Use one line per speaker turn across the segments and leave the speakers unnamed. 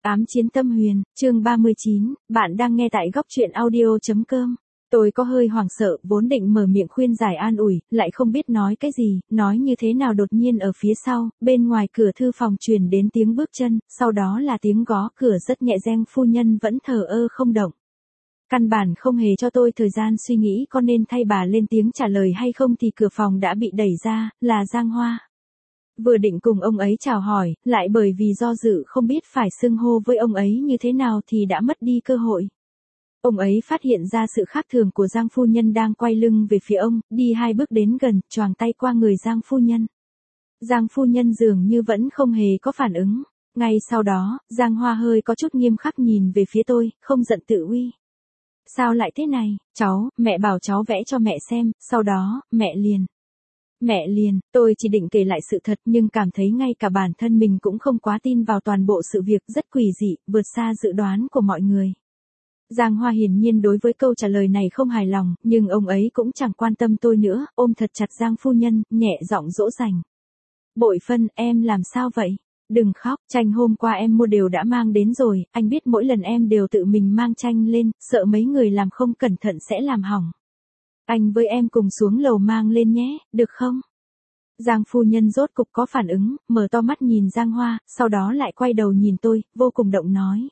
Ám chiến tâm huyền, chương 39, bạn đang nghe tại góc truyện audio.com. Tôi có hơi hoảng sợ, vốn định mở miệng khuyên giải an ủi, lại không biết nói cái gì, nói như thế nào đột nhiên ở phía sau, bên ngoài cửa thư phòng truyền đến tiếng bước chân, sau đó là tiếng gõ cửa rất nhẹ. Giang phu nhân vẫn thờ ơ không động. Căn bản không hề cho tôi thời gian suy nghĩ có nên thay bà lên tiếng trả lời hay không thì cửa phòng đã bị đẩy ra, là Giang Hoa. Vừa định cùng ông ấy chào hỏi, lại bởi vì do dự không biết phải xưng hô với ông ấy như thế nào thì đã mất đi cơ hội. Ông ấy phát hiện ra sự khác thường của Giang phu nhân đang quay lưng về phía ông, đi 2 bước đến gần, choàng tay qua người Giang phu nhân. Giang phu nhân dường như vẫn không hề có phản ứng. Ngay sau đó, Giang Hoa hơi có chút nghiêm khắc nhìn về phía tôi, không giận tự uy. Sao lại thế này, cháu, mẹ bảo cháu vẽ cho mẹ xem, sau đó, mẹ liền, tôi chỉ định kể lại sự thật nhưng cảm thấy ngay cả bản thân mình cũng không quá tin vào toàn bộ sự việc, rất quỷ dị, vượt xa dự đoán của mọi người. Giang Hoa hiển nhiên đối với câu trả lời này không hài lòng, nhưng ông ấy cũng chẳng quan tâm tôi nữa, ôm thật chặt Giang phu nhân, nhẹ giọng dỗ dành. Bội Phân, em làm sao vậy? Đừng khóc, chanh hôm qua em mua đều đã mang đến rồi, anh biết mỗi lần em đều tự mình mang chanh lên, sợ mấy người làm không cẩn thận sẽ làm hỏng. Anh với em cùng xuống lầu mang lên nhé, được không? Giang phu nhân rốt cục có phản ứng, mở to mắt nhìn Giang Hoa, sau đó lại quay đầu nhìn tôi, vô cùng động nói.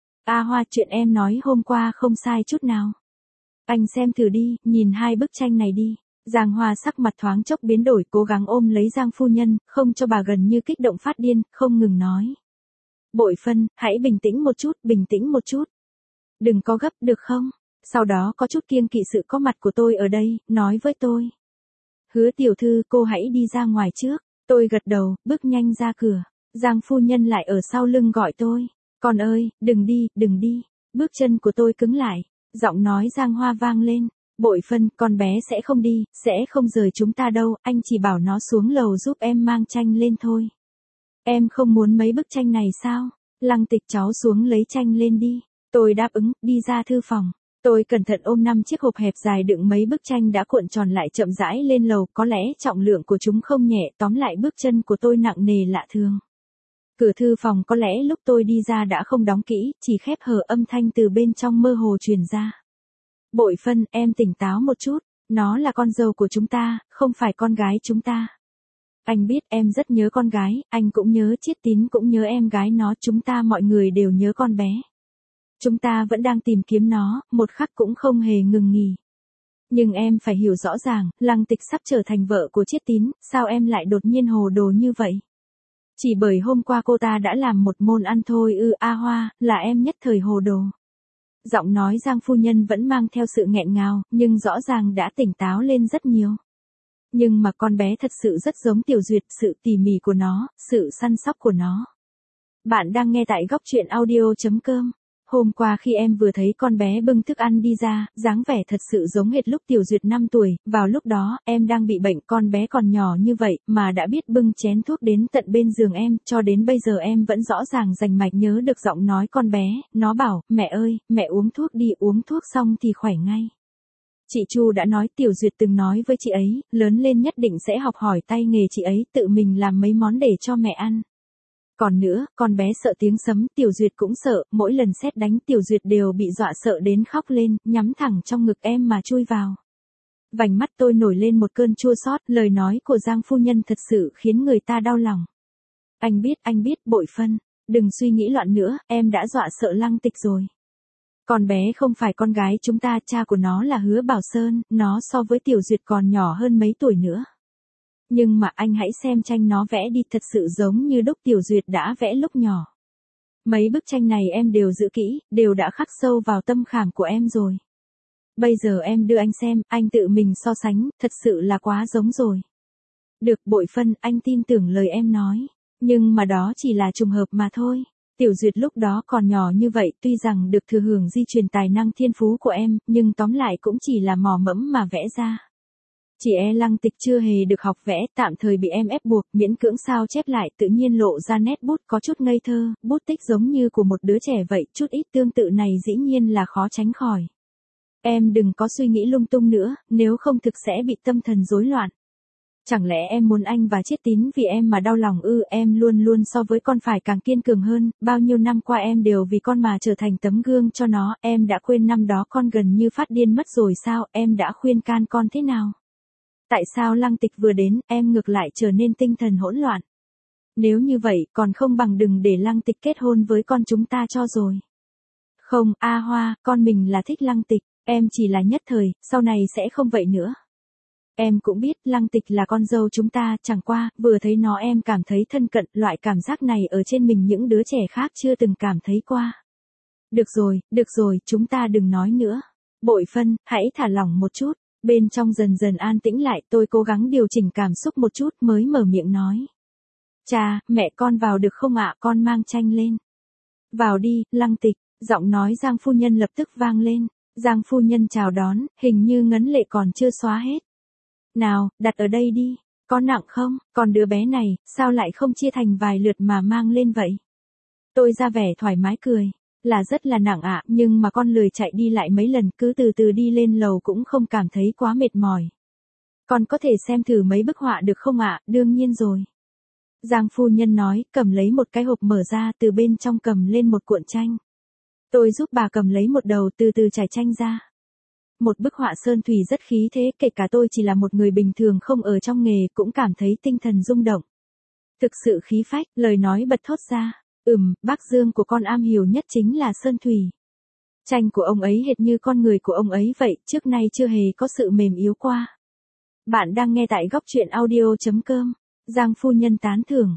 A Hoa, chuyện em nói hôm qua không sai chút nào. Anh xem thử đi, nhìn 2 bức tranh này đi. Giang Hoa sắc mặt thoáng chốc biến đổi, cố gắng ôm lấy Giang phu nhân, không cho bà gần như kích động phát điên, không ngừng nói. Bội Phân, hãy bình tĩnh một chút. Đừng có gấp, được không? Sau đó có chút kiêng kỵ sự có mặt của tôi ở đây, nói với tôi. Hứa tiểu thư, cô hãy đi ra ngoài trước. Tôi gật đầu, bước nhanh ra cửa. Giang phu nhân lại ở sau lưng gọi tôi. Con ơi, đừng đi. Bước chân của tôi cứng lại. Giọng nói Giang Hoa vang lên. Bội Phân, con bé sẽ không đi, sẽ không rời chúng ta đâu, anh chỉ bảo nó xuống lầu giúp em mang tranh lên thôi. Em không muốn mấy bức tranh này sao? Lăng Tịch, cháu xuống lấy tranh lên đi. Tôi đáp ứng, đi ra thư phòng. Tôi cẩn thận ôm 5 chiếc hộp hẹp dài đựng mấy bức tranh đã cuộn tròn lại chậm rãi lên lầu, có lẽ trọng lượng của chúng không nhẹ, tóm lại bước chân của tôi nặng nề lạ thường. Cửa thư phòng có lẽ lúc tôi đi ra đã không đóng kỹ, chỉ khép hờ, âm thanh từ bên trong mơ hồ truyền ra. Bội Phân, em tỉnh táo một chút, nó là con dâu của chúng ta, không phải con gái chúng ta. Anh biết em rất nhớ con gái, anh cũng nhớ Chiết Tín, cũng nhớ em gái nó, chúng ta mọi người đều nhớ con bé. Chúng ta vẫn đang tìm kiếm nó, một khắc cũng không hề ngừng nghỉ. Nhưng em phải hiểu rõ ràng, Lăng Tịch sắp trở thành vợ của Chiết Tín, sao em lại đột nhiên hồ đồ như vậy? Chỉ bởi hôm qua cô ta đã làm một môn ăn thôi ư? A Hoa, là em nhất thời hồ đồ. Giọng nói Giang phu nhân vẫn mang theo sự nghẹn ngào, nhưng rõ ràng đã tỉnh táo lên rất nhiều. Nhưng mà con bé thật sự rất giống Tiểu Duyệt, sự tỉ mỉ của nó, sự săn sóc của nó. Bạn đang nghe tại góc truyện audio.com. Hôm qua khi em vừa thấy con bé bưng thức ăn đi ra, dáng vẻ thật sự giống hệt lúc Tiểu Duyệt 5 tuổi, vào lúc đó, em đang bị bệnh, con bé còn nhỏ như vậy, mà đã biết bưng chén thuốc đến tận bên giường em, cho đến bây giờ em vẫn rõ ràng rành mạch nhớ được giọng nói con bé, nó bảo, mẹ ơi, mẹ uống thuốc đi, uống thuốc xong thì khỏe ngay. Chị Chu đã nói, Tiểu Duyệt từng nói với chị ấy, lớn lên nhất định sẽ học hỏi tay nghề chị ấy, tự mình làm mấy món để cho mẹ ăn. Còn nữa, con bé sợ tiếng sấm, Tiểu Duyệt cũng sợ, mỗi lần sét đánh Tiểu Duyệt đều bị dọa sợ đến khóc lên, nhắm thẳng trong ngực em mà chui vào. Vành mắt tôi nổi lên một cơn chua xót, lời nói của Giang phu nhân thật sự khiến người ta đau lòng. Anh biết, Bội Phân, đừng suy nghĩ loạn nữa, em đã dọa sợ Lăng Tịch rồi. Con bé không phải con gái chúng ta, cha của nó là Hứa Bảo Sơn, nó so với Tiểu Duyệt còn nhỏ hơn mấy tuổi nữa. Nhưng mà anh hãy xem tranh nó vẽ đi, thật sự giống như đúc Tiểu Duyệt đã vẽ lúc nhỏ. Mấy bức tranh này em đều giữ kỹ, đều đã khắc sâu vào tâm khảm của em rồi. Bây giờ em đưa anh xem, anh tự mình so sánh, thật sự là quá giống rồi. Được, Bội Phân, anh tin tưởng lời em nói. Nhưng mà đó chỉ là trùng hợp mà thôi. Tiểu Duyệt lúc đó còn nhỏ như vậy, tuy rằng được thừa hưởng di truyền tài năng thiên phú của em, nhưng tóm lại cũng chỉ là mò mẫm mà vẽ ra. Chỉ Lăng Tịch chưa hề được học vẽ, tạm thời bị em ép buộc, miễn cưỡng sao chép lại, tự nhiên lộ ra nét bút có chút ngây thơ, bút tích giống như của một đứa trẻ vậy, chút ít tương tự này dĩ nhiên là khó tránh khỏi. Em đừng có suy nghĩ lung tung nữa, nếu không thực sẽ bị tâm thần rối loạn. Chẳng lẽ em muốn anh và Chiết Tín vì em mà đau lòng ư? Em luôn luôn so với con phải càng kiên cường hơn, bao nhiêu năm qua em đều vì con mà trở thành tấm gương cho nó, em đã quên năm đó con gần như phát điên mất rồi sao? Em đã khuyên can con thế nào? Tại sao Lăng Tịch vừa đến, em ngược lại trở nên tinh thần hỗn loạn? Nếu như vậy, còn không bằng đừng để Lăng Tịch kết hôn với con chúng ta cho rồi. Không, A Hoa, con mình là thích Lăng Tịch, em chỉ là nhất thời, sau này sẽ không vậy nữa. Em cũng biết Lăng Tịch là con dâu chúng ta, chẳng qua, vừa thấy nó em cảm thấy thân cận, loại cảm giác này ở trên mình những đứa trẻ khác chưa từng cảm thấy qua. Được rồi, chúng ta đừng nói nữa. Bội Phân, hãy thả lỏng một chút. Bên trong dần dần an tĩnh lại, tôi cố gắng điều chỉnh cảm xúc một chút mới mở miệng nói. Cha, mẹ con vào được không ạ? Con mang chanh lên. Vào đi, Lăng Tịch, giọng nói Giang phu nhân lập tức vang lên. Giang phu nhân chào đón, hình như ngấn lệ còn chưa xóa hết. Nào, đặt ở đây đi, có nặng không? Còn đứa bé này, sao lại không chia thành vài lượt mà mang lên vậy? Tôi ra vẻ thoải mái cười. Là rất là nặng ạ, nhưng mà con lười chạy đi lại mấy lần, cứ từ từ đi lên lầu cũng không cảm thấy quá mệt mỏi. Con có thể xem thử mấy bức họa được không ạ? Đương nhiên rồi. Giang phu nhân nói, cầm lấy một cái hộp mở ra, từ bên trong cầm lên một cuộn tranh. Tôi giúp bà cầm lấy một đầu, từ từ trải tranh ra. Một bức họa sơn thủy rất khí thế, kể cả tôi chỉ là một người bình thường không ở trong nghề cũng cảm thấy tinh thần rung động. Thực sự khí phách, lời nói bật thốt ra. Bác Dương của con am hiểu nhất chính là sơn thủy. Tranh của ông ấy hệt như con người của ông ấy vậy, trước nay chưa hề có sự mềm yếu qua. Bạn đang nghe tại góc truyện audio.com. Giang phu nhân tán thưởng.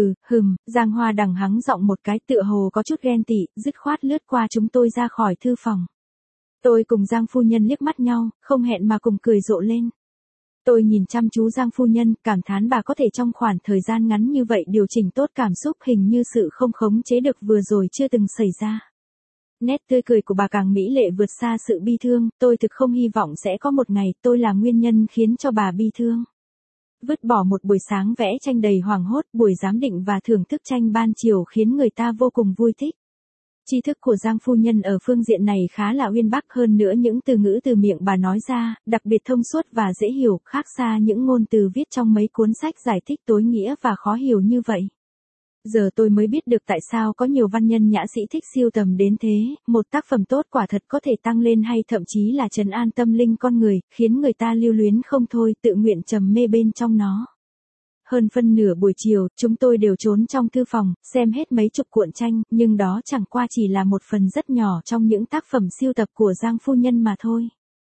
Giang Hoa đằng hắng giọng một cái tựa hồ có chút ghen tị, dứt khoát lướt qua chúng tôi ra khỏi thư phòng. Tôi cùng Giang phu nhân liếc mắt nhau, không hẹn mà cùng cười rộ lên. Tôi nhìn chăm chú Giang phu nhân, cảm thán bà có thể trong khoảng thời gian ngắn như vậy điều chỉnh tốt cảm xúc, hình như sự không khống chế được vừa rồi chưa từng xảy ra. Nét tươi cười của bà càng mỹ lệ vượt xa sự bi thương, tôi thực không hy vọng sẽ có một ngày tôi là nguyên nhân khiến cho bà bi thương. Vứt bỏ một buổi sáng vẽ tranh đầy hoảng hốt, buổi giám định và thưởng thức tranh ban chiều khiến người ta vô cùng vui thích. Tri thức của Giang phu nhân ở phương diện này khá là uyên bác, hơn nữa những từ ngữ từ miệng bà nói ra, đặc biệt thông suốt và dễ hiểu, khác xa những ngôn từ viết trong mấy cuốn sách giải thích tối nghĩa và khó hiểu như vậy. Giờ tôi mới biết được tại sao có nhiều văn nhân nhã sĩ thích sưu tầm đến thế, một tác phẩm tốt quả thật có thể tăng lên hay thậm chí là trấn an tâm linh con người, khiến người ta lưu luyến không thôi, tự nguyện trầm mê bên trong nó. Hơn phân nửa buổi chiều, chúng tôi đều trốn trong thư phòng, xem hết mấy chục cuộn tranh, nhưng đó chẳng qua chỉ là một phần rất nhỏ trong những tác phẩm sưu tập của Giang phu nhân mà thôi.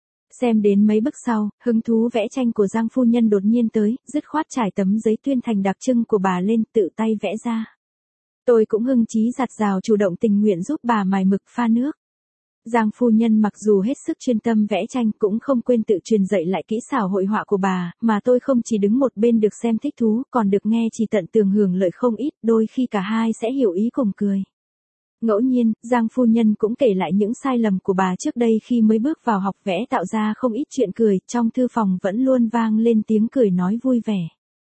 Xem đến mấy bức sau, hứng thú vẽ tranh của Giang phu nhân đột nhiên tới, dứt khoát trải tấm giấy tuyên thành đặc trưng của bà lên, tự tay vẽ ra. Tôi cũng hưng chí giặt rào chủ động tình nguyện giúp bà mài mực pha nước. Giang phu nhân mặc dù hết sức chuyên tâm vẽ tranh cũng không quên tự truyền dạy lại kỹ xảo hội họa của bà, mà tôi không chỉ đứng một bên được xem thích thú, còn được nghe chỉ tận tường hưởng lợi không ít, đôi khi cả hai sẽ hiểu ý cùng cười. Ngẫu nhiên, Giang phu nhân cũng kể lại những sai lầm của bà trước đây khi mới bước vào học vẽ, tạo ra không ít chuyện cười, trong thư phòng vẫn luôn vang lên tiếng cười nói vui vẻ.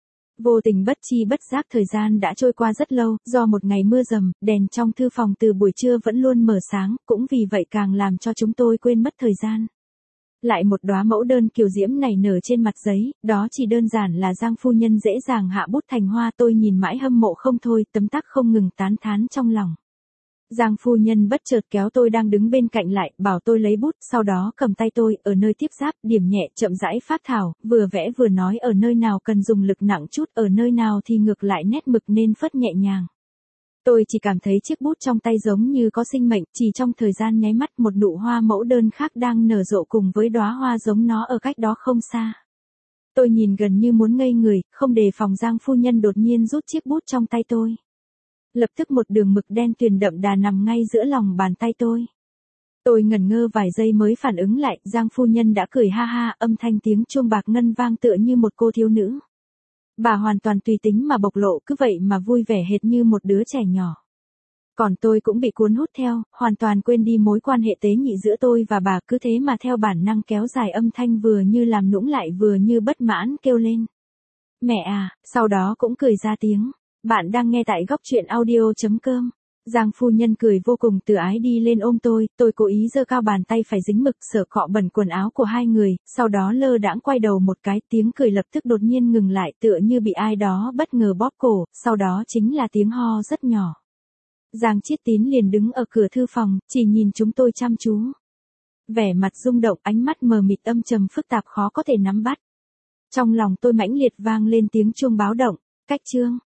Vô tình bất chi bất giác thời gian đã trôi qua rất lâu, do một ngày mưa dầm, đèn trong thư phòng từ buổi trưa vẫn luôn mở sáng, cũng vì vậy càng làm cho chúng tôi quên mất thời gian. Lại một đóa mẫu đơn kiều diễm nảy nở trên mặt giấy, đó chỉ đơn giản là Giang phu nhân dễ dàng hạ bút thành hoa, tôi nhìn mãi hâm mộ không thôi, tấm tắc không ngừng tán thán trong lòng. Giang phu nhân bất chợt kéo tôi đang đứng bên cạnh lại, bảo tôi lấy bút, sau đó cầm tay tôi, ở nơi tiếp giáp, điểm nhẹ, chậm rãi phác thảo, vừa vẽ vừa nói ở nơi nào cần dùng lực nặng chút, ở nơi nào thì ngược lại nét mực nên phất nhẹ nhàng. Tôi chỉ cảm thấy chiếc bút trong tay giống như có sinh mệnh, chỉ trong thời gian nháy mắt một nụ hoa mẫu đơn khác đang nở rộ cùng với đóa hoa giống nó ở cách đó không xa. Tôi nhìn gần như muốn ngây người, không đề phòng Giang phu nhân đột nhiên rút chiếc bút trong tay tôi. Lập tức một đường mực đen tuyền đậm đà nằm ngay giữa lòng bàn tay tôi. Tôi ngẩn ngơ vài giây mới phản ứng lại, Giang phu nhân đã cười ha ha, âm thanh tiếng chuông bạc ngân vang tựa như một cô thiếu nữ. Bà hoàn toàn tùy tính mà bộc lộ, cứ vậy mà vui vẻ hệt như một đứa trẻ nhỏ. Còn tôi cũng bị cuốn hút theo, hoàn toàn quên đi mối quan hệ tế nhị giữa tôi và bà, cứ thế mà theo bản năng kéo dài âm thanh, vừa như làm nũng lại vừa như bất mãn kêu lên. Mẹ à, sau đó cũng cười ra tiếng. Bạn đang nghe tại góc truyện audio.com. Giang phu nhân cười vô cùng từ ái đi lên ôm tôi cố ý giơ cao bàn tay phải dính mực sờ cọ bẩn quần áo của hai người, sau đó lơ đãng quay đầu một cái, tiếng cười lập tức đột nhiên ngừng lại tựa như bị ai đó bất ngờ bóp cổ, sau đó chính là tiếng ho rất nhỏ. Giang Chiết Tín liền đứng ở cửa thư phòng, chỉ nhìn chúng tôi chăm chú. Vẻ mặt rung động, ánh mắt mờ mịt âm trầm phức tạp khó có thể nắm bắt. Trong lòng tôi mãnh liệt vang lên tiếng chuông báo động, cách chương.